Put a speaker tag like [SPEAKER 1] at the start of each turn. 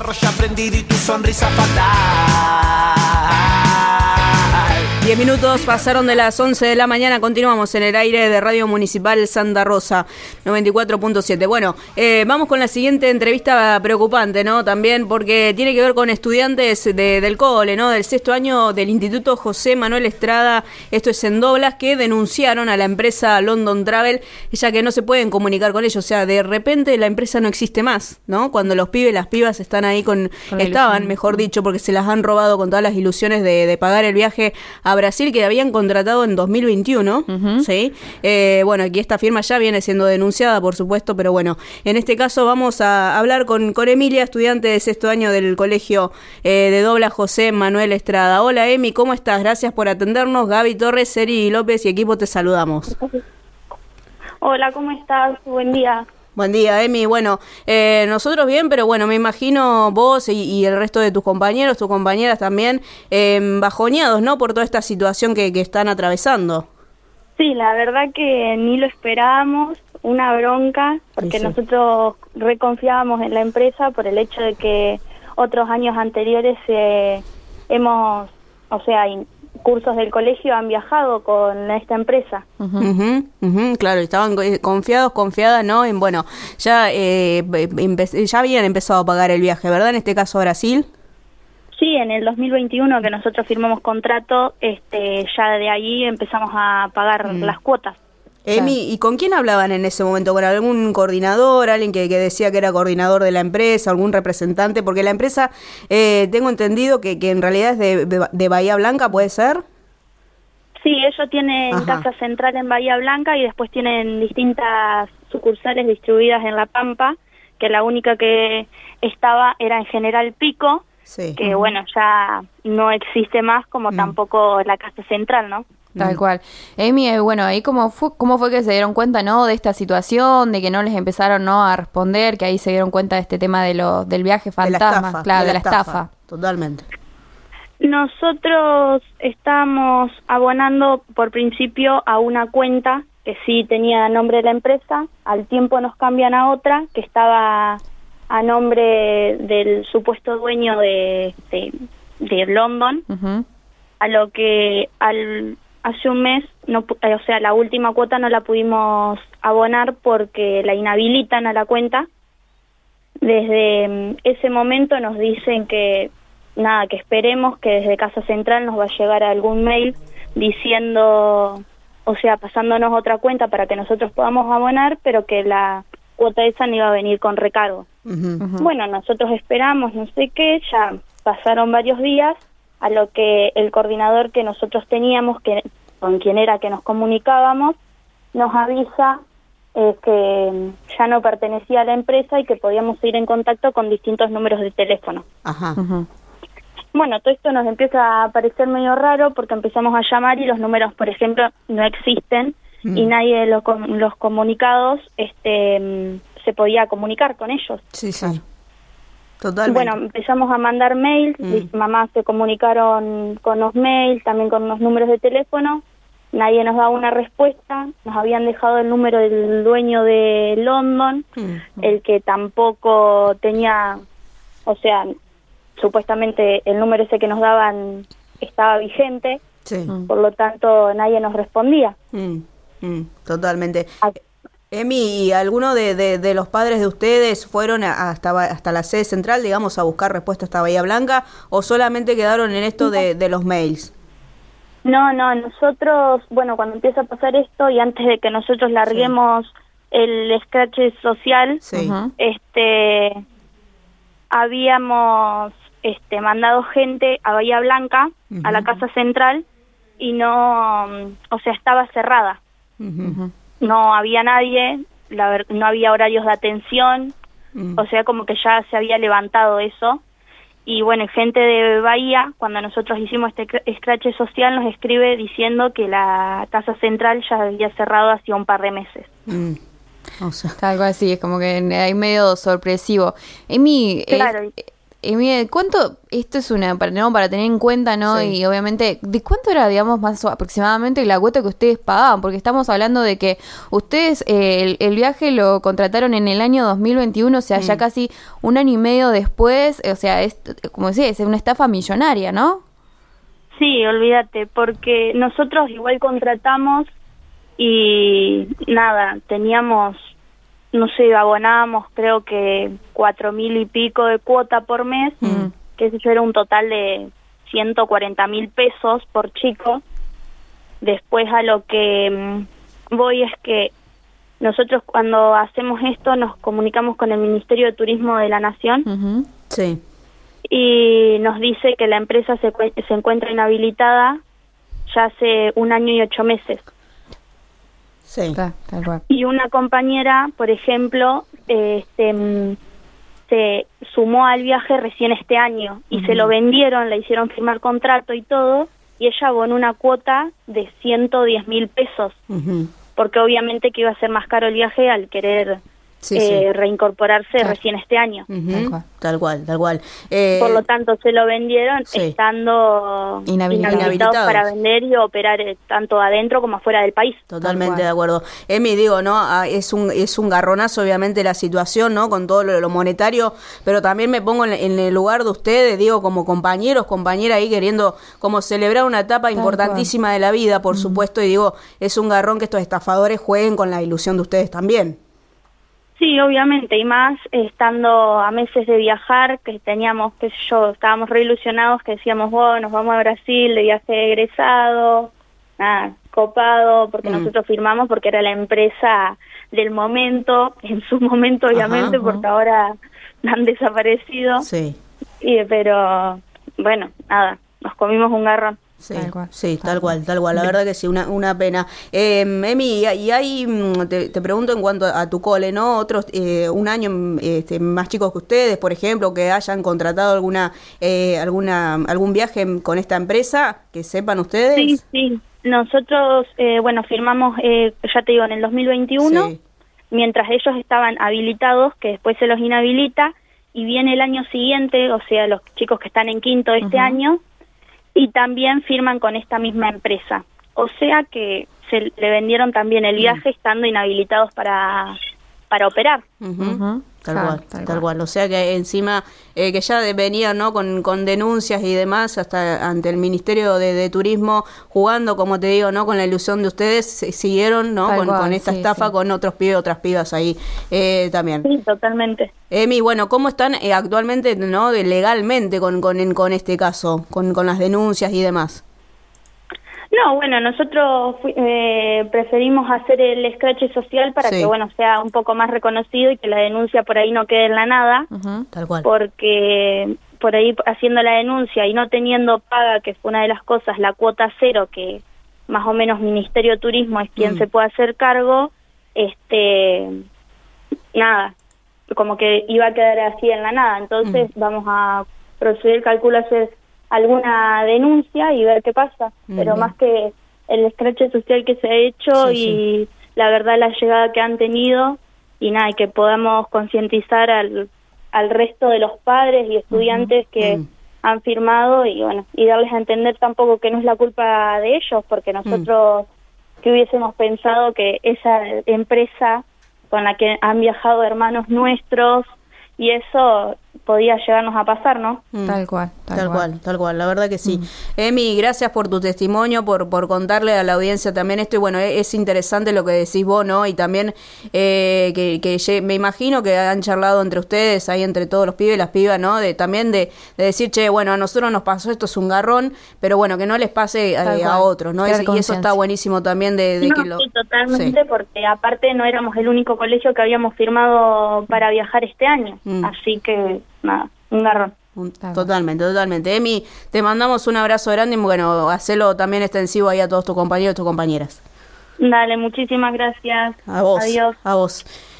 [SPEAKER 1] cigarro ya prendido y tu sonrisa fatal.
[SPEAKER 2] 10 minutos pasaron de las 11 de la mañana, continuamos en el aire de Radio Municipal Santa Rosa, 94.7. Bueno, vamos con la siguiente entrevista preocupante, ¿no? También porque tiene que ver con estudiantes del cole, ¿no? Del sexto año del Instituto José Manuel Estrada, esto es en Doblas, que denunciaron a la empresa London Travel, ya que no se pueden comunicar con ellos, o sea, de repente la empresa no existe más, ¿no? Cuando los pibes, las pibas están ahí estaban, mejor dicho, porque se las han robado con todas las ilusiones de pagar el viaje a Brasil que habían contratado en 2021, ¿sí? Bueno, aquí esta firma ya viene siendo denunciada, por supuesto, pero bueno, en este caso vamos a hablar con Emilia, estudiante de sexto año del colegio de Doblas José Manuel Estrada. Hola, Emi, ¿cómo estás? Gracias por atendernos. Gaby Torres, Seri López y equipo te saludamos.
[SPEAKER 3] Hola, ¿cómo estás? Buen día.
[SPEAKER 2] Buen día, Emi. Bueno, nosotros bien, pero bueno, me imagino vos y el resto de tus compañeros, tus compañeras también, bajoneados, ¿no? Por toda esta situación que están atravesando.
[SPEAKER 3] Sí, la verdad que ni lo esperábamos, una bronca, porque
[SPEAKER 2] Sí.
[SPEAKER 3] nosotros reconfiábamos en la empresa por el hecho de que otros años anteriores cursos del colegio han viajado con esta empresa.
[SPEAKER 2] Claro, estaban confiadas, ¿no? En, bueno, ya habían empezado a pagar el viaje, ¿verdad? En este caso a Brasil.
[SPEAKER 3] Sí, en el 2021 que nosotros firmamos contrato, ya de ahí empezamos a pagar las cuotas.
[SPEAKER 2] Emi, ¿y con quién hablaban en ese momento? ¿Con algún coordinador, alguien que decía que era coordinador de la empresa, algún representante? Porque la empresa, tengo entendido que en realidad es de Bahía Blanca, ¿puede ser?
[SPEAKER 3] Sí, ellos tienen casa central en Bahía Blanca y después tienen distintas sucursales distribuidas en La Pampa, que la única que estaba era en General Pico,
[SPEAKER 2] sí.
[SPEAKER 3] Que bueno, ya no existe más, como tampoco la casa central, ¿no?
[SPEAKER 4] Tal cual. Emi, bueno, ahí cómo fue que se dieron cuenta, ¿no? De esta situación, de que no les empezaron, ¿no? A responder, que ahí se dieron cuenta de este tema del viaje fantasma, de la estafa.
[SPEAKER 2] Totalmente.
[SPEAKER 3] Nosotros estamos abonando por principio a una cuenta que sí tenía nombre de la empresa, al tiempo nos cambian a otra que estaba a nombre del supuesto dueño de London, a lo que hace un mes, la última cuota no la pudimos abonar porque la inhabilitan a la cuenta. Desde ese momento nos dicen que esperemos que desde Casa Central nos va a llegar algún mail diciendo, pasándonos otra cuenta para que nosotros podamos abonar, pero que la cuota esa no iba a venir con recargo. Bueno, nosotros esperamos, no sé qué, ya pasaron varios días, a lo que el coordinador que nosotros teníamos, con quien era que nos comunicábamos, nos avisa que ya no pertenecía a la empresa y que podíamos ir en contacto con distintos números de teléfono. Bueno, todo esto nos empieza a parecer medio raro porque empezamos a llamar y los números, por ejemplo, no existen y nadie de los comunicados se podía comunicar con ellos.
[SPEAKER 2] Sí. Totalmente.
[SPEAKER 3] Bueno, empezamos a mandar mails, mis mamás se comunicaron con los mails, también con los números de teléfono, nadie nos daba una respuesta, nos habían dejado el número del dueño de London, el que tampoco tenía, supuestamente el número ese que nos daban estaba vigente, por lo tanto nadie nos respondía.
[SPEAKER 2] Totalmente. Emi, ¿y alguno de los padres de ustedes fueron hasta la sede central, digamos, a buscar respuesta hasta Bahía Blanca, o solamente quedaron en esto de los mails?
[SPEAKER 3] No, nosotros, cuando empieza a pasar esto y antes de que nosotros larguemos el scratch social, habíamos mandado gente a Bahía Blanca, a la casa central, y estaba cerrada. No había nadie, no había horarios de atención, como que ya se había levantado eso. Y bueno, gente de Bahía, cuando nosotros hicimos este scratch social, nos escribe diciendo que la casa central ya había cerrado hacía un par de meses.
[SPEAKER 4] Algo así, es como que hay medio sorpresivo. Emi,
[SPEAKER 3] claro.
[SPEAKER 4] Emi, ¿cuánto, esto es para tener en cuenta, ¿no? Sí. Y obviamente, ¿de cuánto era, digamos, más aproximadamente la cuota que ustedes pagaban? Porque estamos hablando de que ustedes el viaje lo contrataron en el año 2021, o sea, ya casi un año y medio después, o sea, es, como decía, es una estafa millonaria, ¿no?
[SPEAKER 3] Sí, olvídate, porque nosotros igual contratamos y nada, teníamos, no sé, abonábamos creo que 4.000 y pico de cuota por mes, que eso era un total de 140.000 pesos por chico. Después a lo que voy es que nosotros cuando hacemos esto nos comunicamos con el Ministerio de Turismo de la Nación.
[SPEAKER 2] Sí.
[SPEAKER 3] Y nos dice que la empresa se encuentra inhabilitada ya hace 1 año y 8 meses.
[SPEAKER 2] Sí, tal cual.
[SPEAKER 3] Y una compañera, por ejemplo, se sumó al viaje recién este año y se lo vendieron, le hicieron firmar contrato y todo, y ella abonó una cuota de 110.000 pesos, porque obviamente que iba a ser más caro el viaje al querer reincorporarse recién este año.
[SPEAKER 2] Tal cual.
[SPEAKER 3] Por lo tanto, se lo vendieron estando inhabilitados para vender y operar tanto adentro como afuera del país.
[SPEAKER 2] Totalmente de acuerdo. Emi, digo, ¿no? Es un garronazo, obviamente, la situación, ¿no? Con todo lo monetario, pero también me pongo en el lugar de ustedes, digo, como compañeras ahí queriendo como celebrar una etapa importantísima de la vida, por supuesto, y digo, es un garrón que estos estafadores jueguen con la ilusión de ustedes también.
[SPEAKER 3] Sí, obviamente, y más estando a meses de viajar, que teníamos, qué sé yo, estábamos re ilusionados, que decíamos, nos vamos a Brasil de viaje egresado, nada, copado, porque nosotros firmamos porque era la empresa del momento, en su momento obviamente, porque ahora han desaparecido. Sí. Pero, bueno, nada, nos comimos un garrón.
[SPEAKER 2] Sí, tal cual. La verdad que sí, una pena. Emi, y hay, te pregunto en cuanto a tu cole, ¿no? Otros, un año más chicos que ustedes, por ejemplo, que hayan contratado algún viaje con esta empresa, que sepan ustedes.
[SPEAKER 3] Sí. Nosotros, firmamos, ya te digo, en el 2021, mientras ellos estaban habilitados, que después se los inhabilita, y viene el año siguiente, o sea, los chicos que están en quinto de este año, y también firman con esta misma empresa. O sea que se le vendieron también el viaje estando inhabilitados para operar.
[SPEAKER 2] Tal cual. O sea que encima que ya venían, ¿no? con denuncias y demás hasta ante el Ministerio de Turismo, jugando, como te digo, ¿no? con la ilusión de ustedes, siguieron, ¿no? con esta estafa con otros pibes, otras pibas ahí también.
[SPEAKER 3] Sí, totalmente.
[SPEAKER 2] Emi, bueno, ¿cómo están actualmente, no, legalmente con este caso, con las denuncias y demás?
[SPEAKER 3] No, bueno, nosotros preferimos hacer el escrache social para que, sea un poco más reconocido y que la denuncia por ahí no quede en la nada.
[SPEAKER 2] Tal cual.
[SPEAKER 3] Porque por ahí haciendo la denuncia y no teniendo paga, que fue una de las cosas, la cuota cero, que más o menos Ministerio de Turismo es quien se puede hacer cargo, nada, como que iba a quedar así en la nada. Entonces vamos a proceder, calculo, hacer alguna denuncia y ver qué pasa, pero más que el escrache social que se ha hecho y la verdad la llegada que han tenido y nada, y que podamos concientizar al resto de los padres y estudiantes que han firmado y darles a entender tampoco que no es la culpa de ellos, porque nosotros que hubiésemos pensado que esa empresa con la que han viajado hermanos nuestros y eso podía llegarnos a pasar, ¿no?
[SPEAKER 4] Tal cual,
[SPEAKER 2] la verdad que sí. Emi, gracias por tu testimonio, por contarle a la audiencia también esto, y bueno, es interesante lo que decís vos, ¿no? Y también que me imagino que han charlado entre ustedes, ahí entre todos los pibes y las pibas, ¿no? También de decir, che, bueno, a nosotros nos pasó esto, es un garrón, pero bueno, que no les pase a otros, ¿no? Y eso está buenísimo también de que lo...
[SPEAKER 3] Sí, totalmente, porque aparte no éramos el único colegio que habíamos firmado para viajar este año, así que nada, un garrón.
[SPEAKER 2] Totalmente. Emi, te mandamos un abrazo grande y bueno, hacelo también extensivo ahí a todos tus compañeros y tus compañeras.
[SPEAKER 3] Dale, muchísimas gracias.
[SPEAKER 2] A vos.
[SPEAKER 3] Adiós.
[SPEAKER 2] A vos.